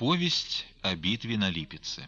Повесть о битве на Липеце.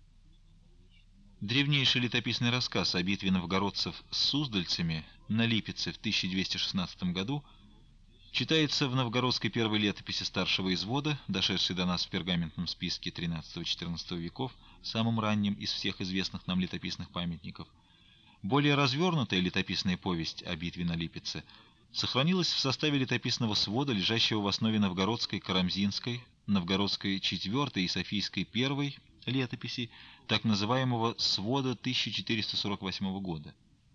Древнейший летописный рассказ о битве новгородцев с суздальцами на Липеце в 1216 году читается в новгородской первой летописи старшего извода, дошедшей до нас в пергаментном списке XIII-XIV веков, самым ранним из всех известных нам летописных памятников. Более развернутая летописная повесть о битве на Липеце сохранилась в составе летописного свода, лежащего в основе новгородской Карамзинской, новгородской IV и Софийской I летописей, так называемого свода 1448 года.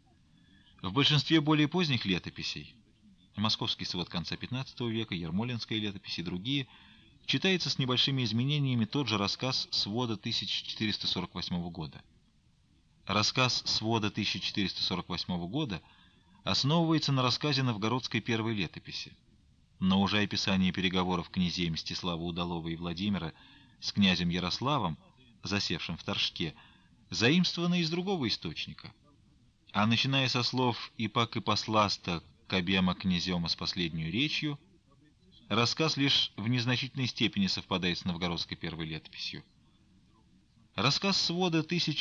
В большинстве более поздних летописей, московский свод конца XV века, Ермолинская летопись и другие, читается с небольшими изменениями тот же рассказ свода 1448 года. Рассказ свода 1448 года основывается на рассказе новгородской первой летописи, но уже описание переговоров князей Мстислава Удалова и Владимира с князем Ярославом, засевшим в Торжке, заимствовано из другого источника. А начиная со слов «Ипак и посласта кабема князема с последнюю речью», рассказ лишь в незначительной степени совпадает с новгородской первой летописью. Рассказ свода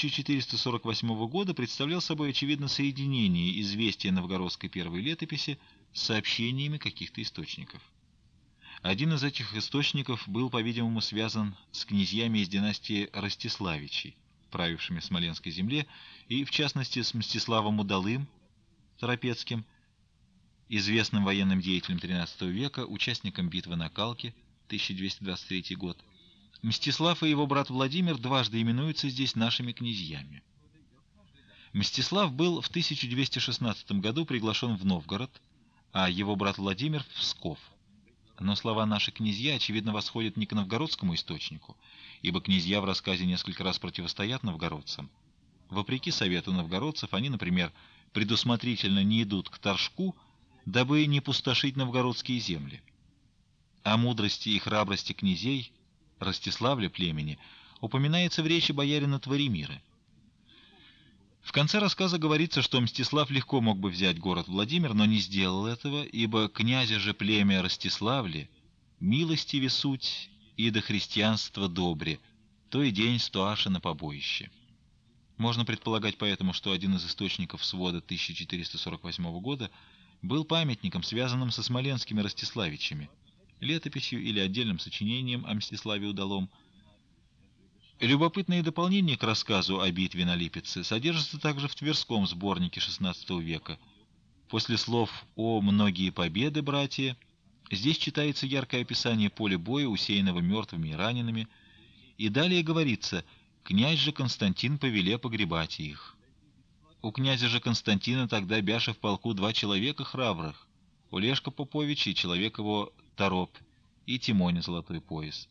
1448 года представлял собой, очевидно, соединение известия новгородской первой летописи с сообщениями каких-то источников. Один из этих источников был, по-видимому, связан с князьями из династии Ростиславичей, правившими в Смоленской земле, и, в частности, с Мстиславом Удалым, Торопецким, известным военным деятелем XIII века, участником битвы на Калке, 1223 год. Мстислав и его брат Владимир дважды именуются здесь нашими князьями. Мстислав был в 1216 году приглашен в Новгород, а его брат Владимир — в Псков. Но слова «наши князья» очевидно восходят не к новгородскому источнику, ибо князья в рассказе несколько раз противостоят новгородцам. Вопреки совету новгородцев, они, например, предусмотрительно не идут к Торжку, дабы не пустошить новгородские земли. О мудрости и храбрости князей Ростиславля племени упоминается в речи боярина Творимира. В конце рассказа говорится, что Мстислав легко мог бы взять город Владимир, но не сделал этого, ибо князя же племя Ростиславли милостиве суть и до христианства добре, то и день стоаша на побоище. Можно предполагать поэтому, что один из источников свода 1448 года был памятником, связанным со смоленскими Ростиславичами, летописью или отдельным сочинением о Мстиславе Удалом. Любопытные дополнения к рассказу о битве на Липеце содержатся также в Тверском сборнике XVI века. После слов «О многие победы, братья», здесь читается яркое описание поля боя, усеянного мертвыми и ранеными, и далее говорится «Князь же Константин повеле погребать их». У князя же Константина тогда бяша в полку 2 человека храбрых, Олежка Попович и человек его Тороп, и Тимоня Золотой пояс.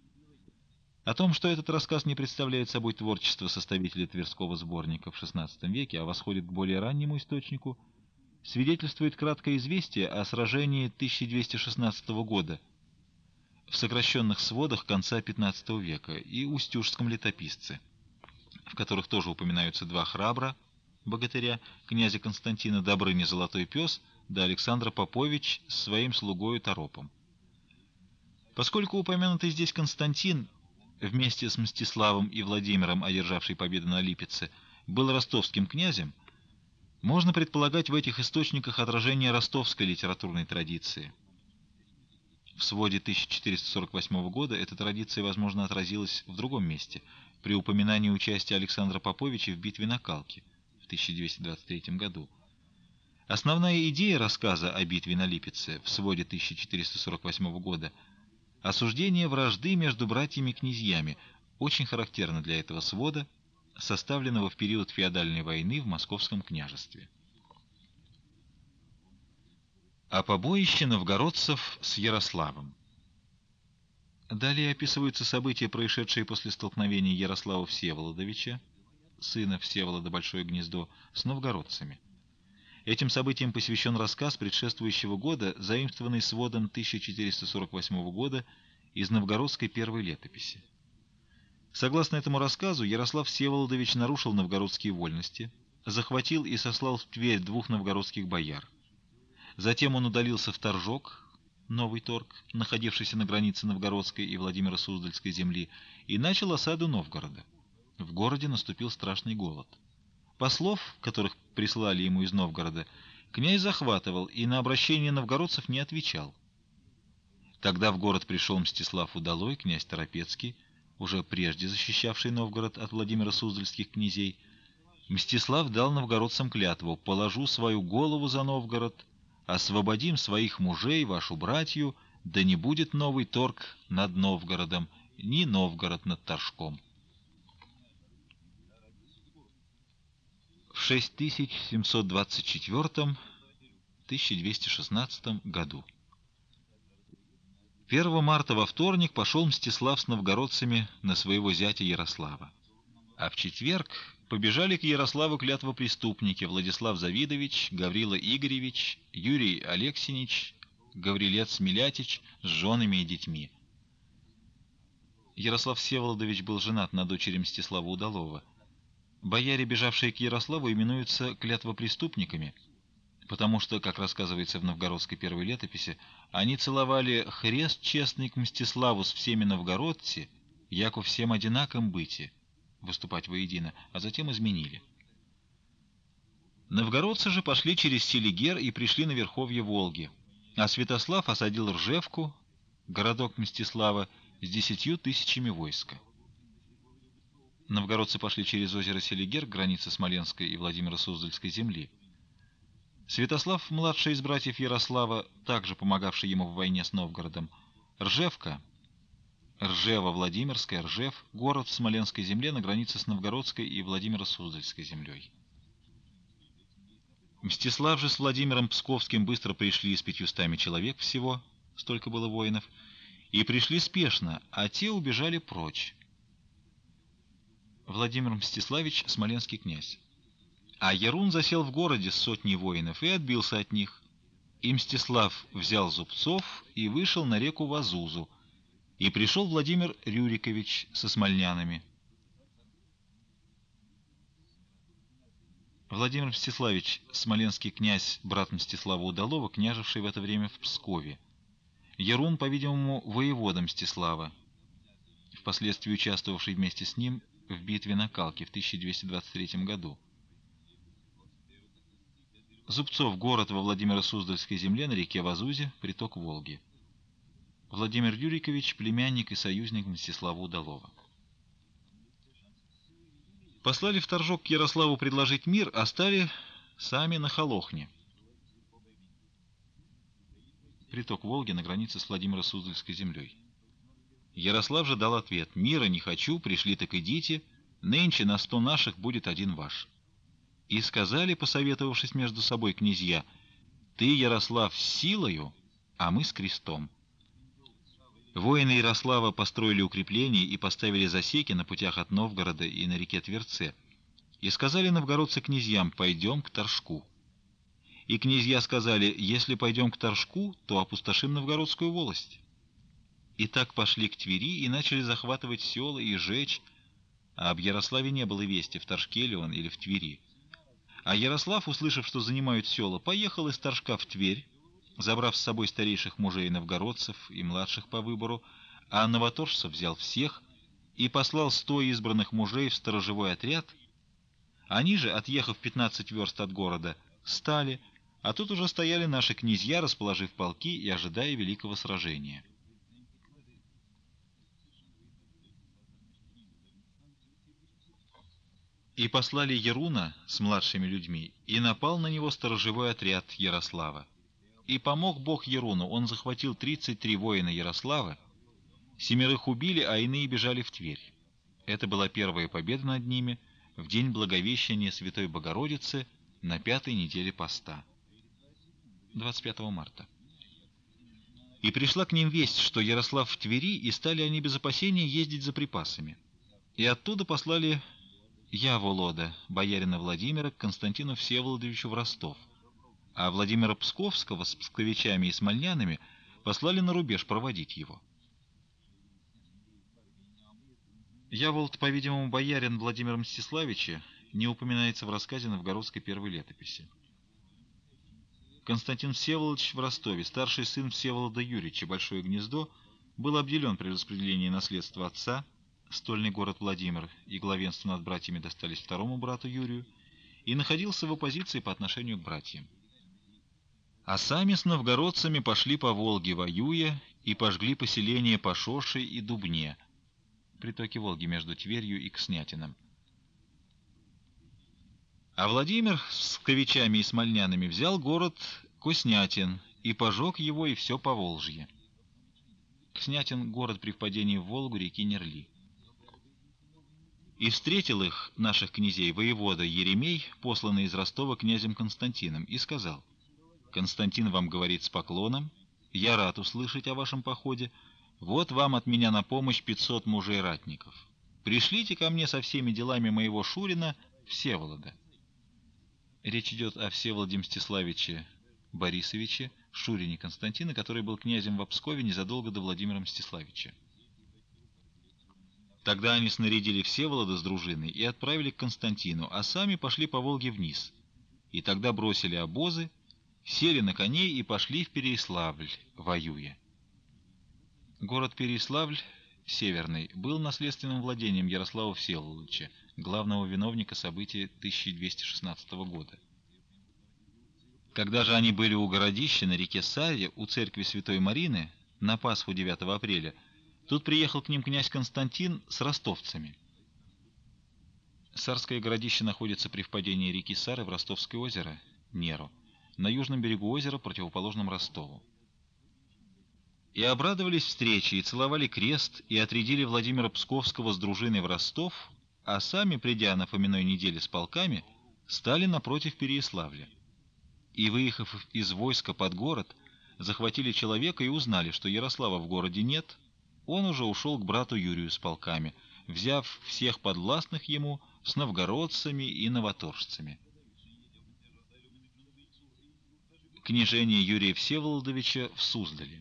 О том, что этот рассказ не представляет собой творчество составителя Тверского сборника в XVI веке, а восходит к более раннему источнику, свидетельствует краткое известие о сражении 1216 года в сокращенных сводах конца XV века и устюжском летописце, в которых тоже упоминаются 2 храбра богатыря, князя Константина Добрыня Золотой пес да Александра Попович с своим слугою Торопом. Поскольку упомянутый здесь Константин, вместе с Мстиславом и Владимиром, одержавший победу на Липеце, был ростовским князем, можно предполагать в этих источниках отражение ростовской литературной традиции. В своде 1448 года эта традиция, возможно, отразилась в другом месте, при упоминании участия Александра Поповича в битве на Калке в 1223 году. Основная идея рассказа о битве на Липеце в своде 1448 года — осуждение вражды между братьями-князьями, очень характерно для этого свода, составленного в период феодальной войны в Московском княжестве. О побоище новгородцев с Ярославом. Далее описываются события, происшедшие после столкновения Ярослава Всеволодовича, сына Всеволода Большое Гнездо, с новгородцами. Этим событиям посвящен рассказ предшествующего года, заимствованный сводом 1448 года из новгородской первой летописи. Согласно этому рассказу, Ярослав Всеволодович нарушил новгородские вольности, захватил и сослал в Тверь 2 новгородских бояр. Затем он удалился в Торжок, Новый Торг, находившийся на границе Новгородской и Владимиро-Суздальской земли, и начал осаду Новгорода. В городе наступил страшный голод. Послов, которых прислали ему из Новгорода, князь захватывал и на обращение новгородцев не отвечал. Тогда в город пришел Мстислав Удалой, князь Торопецкий, уже прежде защищавший Новгород от Владимира-Суздальских князей. Мстислав дал новгородцам клятву: «Положу свою голову за Новгород, освободим своих мужей, вашу братью, да не будет новый торг над Новгородом, ни Новгород над Торжком». В 6724-1216 году. 1 марта во вторник пошел Мстислав с новгородцами на своего зятя Ярослава. А в четверг побежали к Ярославу клятвопреступники Владислав Завидович, Гаврила Игоревич, Юрий Алексинич, Гаврилец Милятич с женами и детьми. Ярослав Всеволодович был женат на дочери Мстислава Удалова. Бояре, бежавшие к Ярославу, именуются клятвопреступниками, потому что, как рассказывается в новгородской первой летописи, они целовали хрест честный к Мстиславу с всеми новгородцы, яко всем одинаком быти, выступать воедино, а затем изменили. Новгородцы же пошли через Селигер и пришли на верховье Волги, а Святослав осадил Ржевку, городок Мстислава, с 10 000 войска. Новгородцы пошли через озеро Селигер к границе Смоленской и Владимиро-Суздальской земли. Святослав, младший из братьев Ярослава, также помогавший ему в войне с Новгородом. Ржевка, Ржева Владимирская, Ржев, город в Смоленской земле на границе с Новгородской и Владимиро-Суздальской землей. Мстислав же с Владимиром Псковским быстро пришли с 500 человек всего, столько было воинов, и пришли спешно, а те убежали прочь. Владимир Мстиславич, смоленский князь. А Ярун засел в городе с 100 воинов и отбился от них. И Мстислав взял зубцов и вышел на реку Вазузу, и пришел Владимир Рюрикович со смольнянами. Владимир Мстиславич, смоленский князь, брат Мстислава Удалова, княжевший в это время в Пскове. Ярун, по-видимому, воевода Мстислава, впоследствии участвовавший вместе с ним в битве на Калке в 1223 году. Зубцов — город во Владимиро-Суздальской земле на реке Вазузе, приток Волги. Владимир Рюрикович — племянник и союзник Мстислава Удалова. Послали в Торжок к Ярославу предложить мир, а стали сами на Холохне. Приток Волги на границе с Владимиро-Суздальской землей. Ярослав же дал ответ: «Мира не хочу, пришли так идите, нынче на 100 наших будет один ваш». И сказали, посоветовавшись между собой, князья: «Ты, Ярослав, с силою, а мы с крестом». Воины Ярослава построили укрепления и поставили засеки на путях от Новгорода и на реке Тверце. И сказали новгородцы князьям: «Пойдем к Торжку». И князья сказали: «Если пойдем к Торжку, то опустошим новгородскую волость». И так пошли к Твери и начали захватывать села и жечь, а об Ярославе не было вести, в Торжке ли он или в Твери. А Ярослав, услышав, что занимают села, поехал из Торжка в Тверь, забрав с собой старейших мужей новгородцев и младших по выбору, а новоторжцев взял всех и послал 100 избранных мужей в сторожевой отряд. Они же, отъехав 15 верст от города, стали, а тут уже стояли наши князья, расположив полки и ожидая великого сражения. И послали Яруна с младшими людьми, и напал на него сторожевой отряд Ярослава. И помог Бог Яруну, он захватил 33 воина Ярослава, 7 убили, а иные бежали в Тверь. Это была первая победа над ними в день Благовещения Святой Богородицы на 5-й неделе поста, 25 марта. И пришла к ним весть, что Ярослав в Твери, и стали они без опасения ездить за припасами. И оттуда послали Яволода, боярина Владимира, к Константину Всеволодовичу в Ростов, а Владимира Псковского с псковичами и смольнянами послали на рубеж проводить его. Яволод, по-видимому, боярин Владимира Мстиславича, не упоминается в рассказе новгородской первой летописи. Константин Всеволодович в Ростове, старший сын Всеволода Юрьевича, Большое Гнездо, был обделен при распределении наследства отца, стольный город Владимир и главенство над братьями достались второму брату Юрию, и находился в оппозиции по отношению к братьям. А сами с новгородцами пошли по Волге воюя и пожгли поселения Пашоши и Дубне, притоки Волги между Тверью и Кснятином. А Владимир с ковичами и смольнянами взял город Коснятин и пожег его и все Поволжье. Кснятин — город при впадении в Волгу реки Нерли. И встретил их, наших князей, воевода Еремей, посланный из Ростова князем Константином, и сказал: «Константин вам говорит с поклоном, я рад услышать о вашем походе, вот вам от меня на помощь 500 мужей-ратников. Пришлите ко мне со всеми делами моего шурина Всеволода». Речь идет о Всеволоде Мстиславиче Борисовиче, шурине Константина, который был князем в Пскове незадолго до Владимира Мстиславича. Тогда они снарядили Всеволода с дружиной и отправили к Константину, а сами пошли по Волге вниз. И тогда бросили обозы, сели на коней и пошли в Переяславль, воюя. Город Переяславль, Северный, был наследственным владением Ярослава Всеволодовича, главного виновника событий 1216 года. Когда же они были у городища на реке Саве, у церкви Святой Марины, на Пасху 9 апреля, тут приехал к ним князь Константин с ростовцами. Сарское городище находится при впадении реки Сары в Ростовское озеро, Неру, на южном берегу озера, противоположном Ростову. И обрадовались встрече, и целовали крест, и отрядили Владимира Псковского с дружиной в Ростов, а сами, придя на Фоминой неделе с полками, стали напротив Переяславля. И, выехав из войска под город, захватили человека и узнали, что Ярослава в городе нет, он уже ушел к брату Юрию с полками, взяв всех подвластных ему с новгородцами и новоторжцами. Княжение Юрия Всеволодовича в Суздале.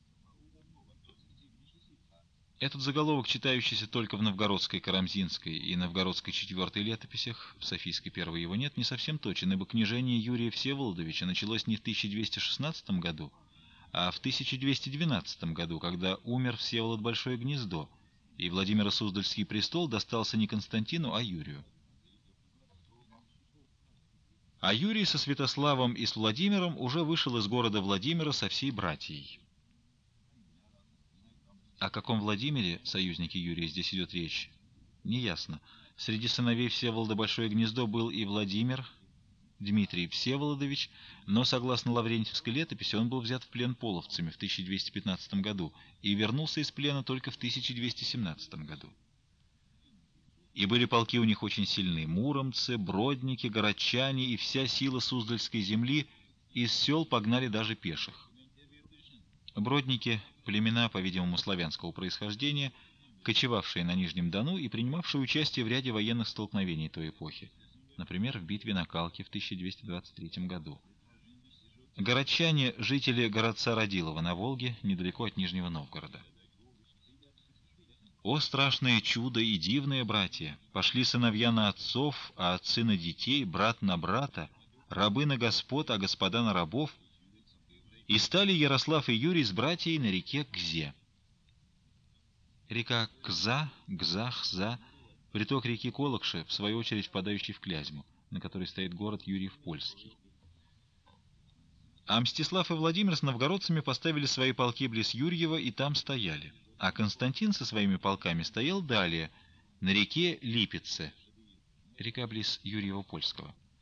Этот заголовок, читающийся только в Новгородской Карамзинской и Новгородской четвертой летописях, в Софийской первой его нет, не совсем точен, ибо княжение Юрия Всеволодовича началось не в 1216 году, а в 1212 году, когда умер Всеволод Большое Гнездо, и Владимиро-Суздальский престол достался не Константину, а Юрию. А Юрий со Святославом и с Владимиром уже вышел из города Владимира со всей братьей. О каком Владимире, союзнике Юрия, здесь идет речь, неясно. Среди сыновей Всеволода Большое Гнездо был и Владимир, Дмитрий Всеволодович, но, согласно Лаврентьевской летописи, он был взят в плен половцами в 1215 году и вернулся из плена только в 1217 году. И были полки у них очень сильны: муромцы, бродники, городчане и вся сила Суздальской земли, из сел погнали даже пеших. Бродники — племена, по-видимому, славянского происхождения, кочевавшие на Нижнем Дону и принимавшие участие в ряде военных столкновений той эпохи, например, в битве на Калке в 1223 году. Городчане — жители городца Радилова на Волге, недалеко от Нижнего Новгорода. О, страшное чудо и дивные братья! Пошли сыновья на отцов, а отцы на детей, брат на брата, рабы на господ, а господа на рабов. И стали Ярослав и Юрий с братьей на реке Кзе. Река Кза, Гза, приток реки Колокши, в свою очередь впадающий в Клязьму, на которой стоит город Юрьев-Польский. А Мстислав и Владимир с новгородцами поставили свои полки близ Юрьева и там стояли. А Константин со своими полками стоял далее, на реке Липице, река близ Юрьева-Польского.